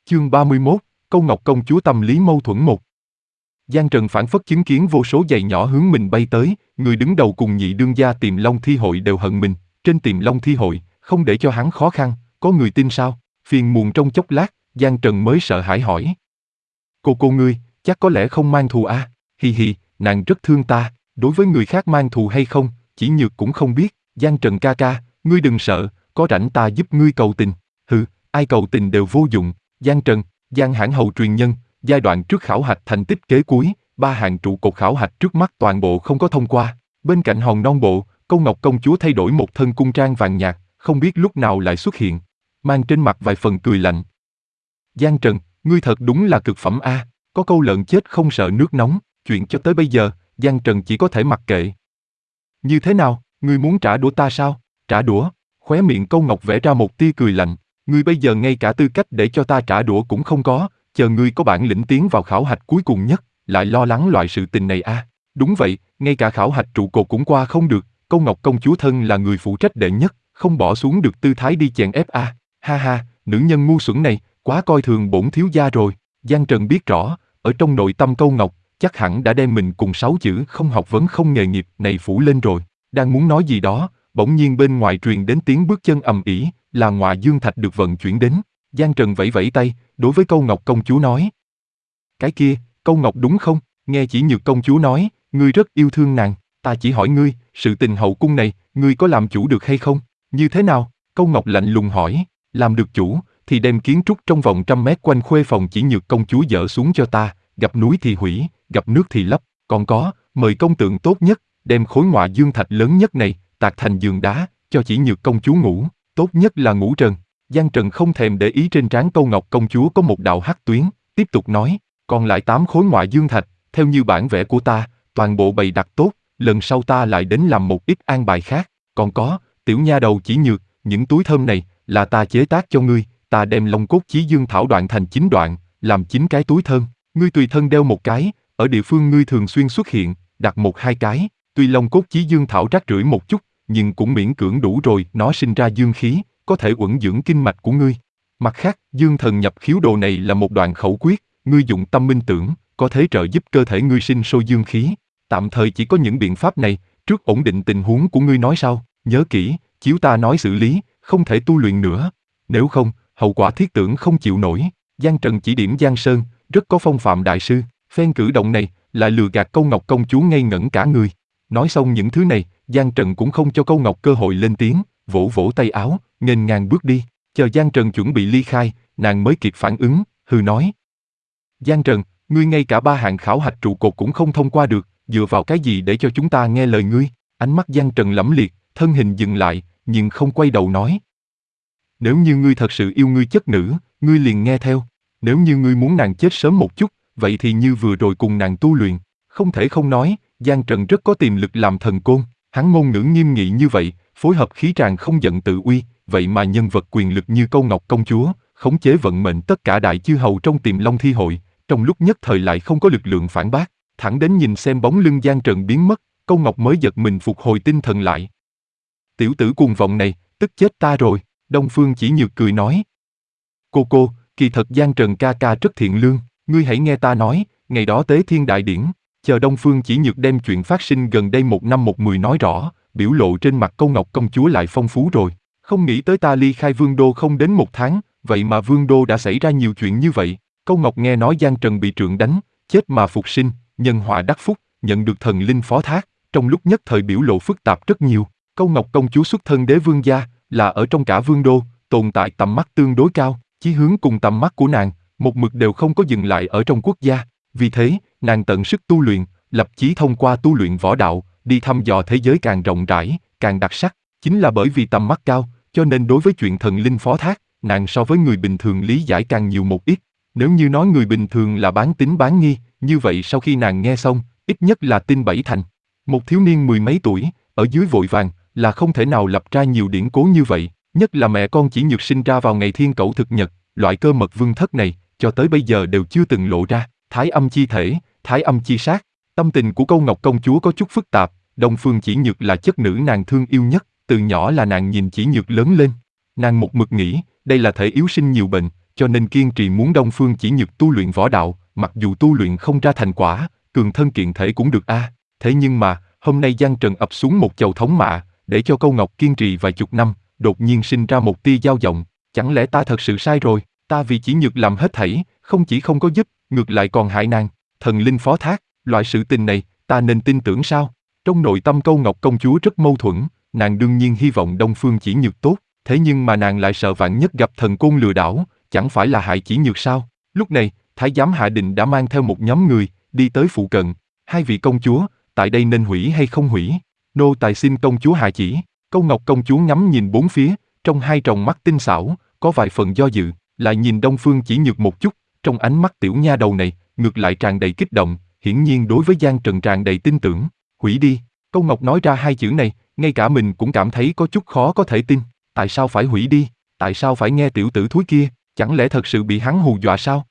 Chương 31, Câu Ngọc công chúa tâm lý mâu thuẫn 1. Giang Trần phảng phất chứng kiến vô số giày nhỏ hướng mình bay tới, người đứng đầu cùng nhị đương gia Tiềm Long Thi Hội đều hận mình, trên Tiềm Long Thi Hội, không để cho hắn khó khăn, có người tin sao? Phiền muộn trong chốc lát, Giang Trần mới sợ hãi hỏi. Cô ngươi, chắc có lẽ không mang thù à? Hi hi, nàng rất thương ta, đối với người khác mang thù hay không, chỉ nhược cũng không biết. Giang Trần ca ca, ngươi đừng sợ, có rảnh ta giúp ngươi cầu tình. Hừ, ai cầu tình đều vô dụng. Giang Trần, Giang Hãn hầu truyền nhân, giai đoạn trước khảo hạch thành tích kế cuối, 3 hạng trụ cột khảo hạch trước mắt toàn bộ không có thông qua. Bên cạnh hòn non bộ, Câu Ngọc công chúa thay đổi một thân cung trang vàng nhạt, không biết lúc nào lại xuất hiện, mang trên mặt vài phần cười lạnh. Giang Trần, ngươi thật đúng là cực phẩm a, có câu lợn chết không sợ nước nóng, chuyện cho tới bây giờ, Giang Trần chỉ có thể mặc kệ. Như thế nào, ngươi muốn trả đũa ta sao? Trả đũa? Khóe miệng Câu Ngọc vẽ ra một tia cười lạnh, ngươi bây giờ ngay cả tư cách để cho ta trả đũa cũng không có, chờ ngươi có bản lĩnh tiến vào khảo hạch cuối cùng nhất, lại lo lắng loại sự tình này a. Đúng vậy, ngay cả khảo hạch trụ cột cũng qua không được, Câu Ngọc công chúa thân là người phụ trách đệ nhất, không bỏ xuống được tư thái đi chèn ép a. Ha ha, nữ nhân ngu xuẩn này, quá coi thường bổn thiếu gia rồi. Giang Trần biết rõ, ở trong nội tâm Câu Ngọc, chắc hẳn đã đem mình cùng 6 chữ không học vấn không nghề nghiệp này phủ lên rồi. Đang muốn nói gì đó, bỗng nhiên bên ngoài truyền đến tiếng bước chân ầm ĩ, là Ngọa Dương Thạch được vận chuyển đến. Giang Trần vẫy vẫy tay, đối với Câu Ngọc công chúa nói. Cái kia, Câu Ngọc đúng không? Nghe Chỉ Nhược công chúa nói, ngươi rất yêu thương nàng, ta chỉ hỏi ngươi, sự tình hậu cung này, ngươi có làm chủ được hay không? Như thế nào? Câu Ngọc lạnh lùng hỏi, làm được chủ, thì đem kiến trúc trong vòng 100 mét quanh khuê phòng Chỉ Nhược công chúa dỡ xuống cho ta, gặp núi thì hủy, gặp nước thì lấp, còn có, mời công tượng tốt nhất, đem khối Ngọa Dương Thạch lớn nhất này, tạc thành giường đá, cho Chỉ Nhược công chúa ngủ, tốt nhất là ngủ trần. Giang Trần không thèm để ý trên trán Câu Ngọc công chúa có một đạo hắc tuyến, tiếp tục nói, còn lại 8 khối Ngọa Dương Thạch, theo như bản vẽ của ta, toàn bộ bày đặt tốt, lần sau ta lại đến làm một ít an bài khác, còn có, tiểu nha đầu Chỉ Nhược, những túi thơm này, là ta chế tác cho ngươi, ta đem Long Cốt Chí Dương thảo đoạn thành 9 đoạn, làm 9 cái túi thơm, ngươi tùy thân đeo một cái, ở địa phương ngươi thường xuyên xuất hiện, đặt 1-2 cái, tuy Long Cốt Chí Dương thảo rác rưởi một chút, nhưng cũng miễn cưỡng đủ rồi, nó sinh ra dương khí, có thể uẩn dưỡng kinh mạch của ngươi. Mặt khác, Dương Thần Nhập Khiếu Đồ này là một đoạn khẩu quyết, ngươi dụng tâm minh tưởng, có thể trợ giúp cơ thể ngươi sinh sôi dương khí. Tạm thời chỉ có những biện pháp này, trước ổn định tình huống của ngươi nói sau, nhớ kỹ, chiếu ta nói xử lý, không thể tu luyện nữa. Nếu không, hậu quả thiết tưởng không chịu nổi. Giang Trần chỉ điểm Giang Sơn, rất có phong phạm đại sư, phen cử động này, lại lừa gạt Câu Ngọc công chúa ngây ngẩn cả người. Nói xong những thứ này, Giang Trần cũng không cho Câu Ngọc cơ hội lên tiếng, vỗ vỗ tay áo, nghênh ngang bước đi. Chờ Giang Trần chuẩn bị ly khai, nàng mới kịp phản ứng, hừ nói. Giang Trần, ngươi ngay cả 3 hạng khảo hạch trụ cột cũng không thông qua được, dựa vào cái gì để cho chúng ta nghe lời ngươi? Ánh mắt Giang Trần lẫm liệt, thân hình dừng lại, nhưng không quay đầu nói. Nếu như ngươi thật sự yêu ngươi chất nữ, ngươi liền nghe theo. Nếu như ngươi muốn nàng chết sớm một chút, vậy thì như vừa rồi cùng nàng tu luyện. Không thể không nói, Giang Trần rất có tiềm lực làm thần côn. Hắn ngôn ngữ nghiêm nghị như vậy, phối hợp khí tràng không giận tự uy, vậy mà nhân vật quyền lực như Câu Ngọc công chúa, khống chế vận mệnh tất cả đại chư hầu trong Tiềm Long Thi Hội, trong lúc nhất thời lại không có lực lượng phản bác, thẳng đến nhìn xem bóng lưng Giang Trần biến mất, Câu Ngọc mới giật mình phục hồi tinh thần lại. Tiểu tử cuồng vọng này, tức chết ta rồi, Đông Phương Chỉ Nhược cười nói. Cô, kỳ thật Giang Trần ca ca rất thiện lương, ngươi hãy nghe ta nói, ngày đó Tế Thiên Đại Điển, chờ Đông Phương Chỉ Nhược đem chuyện phát sinh gần đây 1 năm 1 mười nói rõ, biểu lộ trên mặt Câu Ngọc công chúa lại phong phú rồi. Không nghĩ tới ta ly khai Vương Đô không đến 1 tháng, vậy mà Vương Đô đã xảy ra nhiều chuyện như vậy. Câu Ngọc nghe nói Giang Trần bị trượng đánh, chết mà phục sinh, nhân họa đắc phúc, nhận được thần linh phó thác, trong lúc nhất thời biểu lộ phức tạp rất nhiều. Câu Ngọc công chúa xuất thân đế vương gia, là ở trong cả Vương Đô, tồn tại tầm mắt tương đối cao, chí hướng cùng tầm mắt của nàng, một mực đều không có dừng lại ở trong quốc gia. Vì thế, nàng tận sức tu luyện, lập chí thông qua tu luyện võ đạo, đi thăm dò thế giới càng rộng rãi, càng đặc sắc. Chính là bởi vì tầm mắt cao, cho nên đối với chuyện thần linh phó thác, nàng so với người bình thường lý giải càng nhiều một ít. Nếu như nói người bình thường là bán tín bán nghi, như vậy sau khi nàng nghe xong, ít nhất là tin 7 thành. Một thiếu niên 10 mấy tuổi, ở dưới vội vàng, là không thể nào lập ra nhiều điển cố như vậy, nhất là mẹ con Chỉ Nhược sinh ra vào ngày thiên cẩu thực nhật, loại cơ mật vương thất này, cho tới bây giờ đều chưa từng lộ ra, thái âm chi thể, thái âm chi sát. Tâm tình của Câu Ngọc công chúa có chút phức tạp, Đông Phương Chỉ Nhược là chất nữ nàng thương yêu nhất, từ nhỏ là nàng nhìn Chỉ Nhược lớn lên. Nàng một mực nghĩ, đây là thể yếu sinh nhiều bệnh, cho nên kiên trì muốn Đông Phương Chỉ Nhược tu luyện võ đạo, mặc dù tu luyện không ra thành quả, cường thân kiện thể cũng được a. Thế nhưng mà, hôm nay Giang Trần ập xuống một chầu thống mạ, để cho Câu Ngọc kiên trì vài chục năm, đột nhiên sinh ra một tia dao động, chẳng lẽ ta thật sự sai rồi, ta vì Chỉ Nhược làm hết thảy, không chỉ không có giúp, ngược lại còn hại nàng, thần linh phó thác, loại sự tình này, ta nên tin tưởng sao? Trong nội tâm Câu Ngọc công chúa rất mâu thuẫn, nàng đương nhiên hy vọng Đông Phương Chỉ Nhược tốt, thế nhưng mà nàng lại sợ vạn nhất gặp thần côn lừa đảo, chẳng phải là hại Chỉ Nhược sao? Lúc này, Thái giám Hạ Định đã mang theo một nhóm người, đi tới phụ cận, hai vị công chúa, tại đây nên hủy hay không hủy? Nô tài xin công chúa hạ chỉ. Câu Ngọc công chúa ngắm nhìn bốn phía, trong hai tròng mắt tinh xảo, có vài phần do dự, lại nhìn Đông Phương Chỉ Nhược một chút, trong ánh mắt tiểu nha đầu này, ngược lại tràn đầy kích động, hiển nhiên đối với Giang Trần tràn đầy tin tưởng. Hủy đi. Câu Ngọc nói ra hai chữ này, ngay cả mình cũng cảm thấy có chút khó có thể tin. Tại sao phải hủy đi? Tại sao phải nghe tiểu tử thúi kia? Chẳng lẽ thật sự bị hắn hù dọa sao?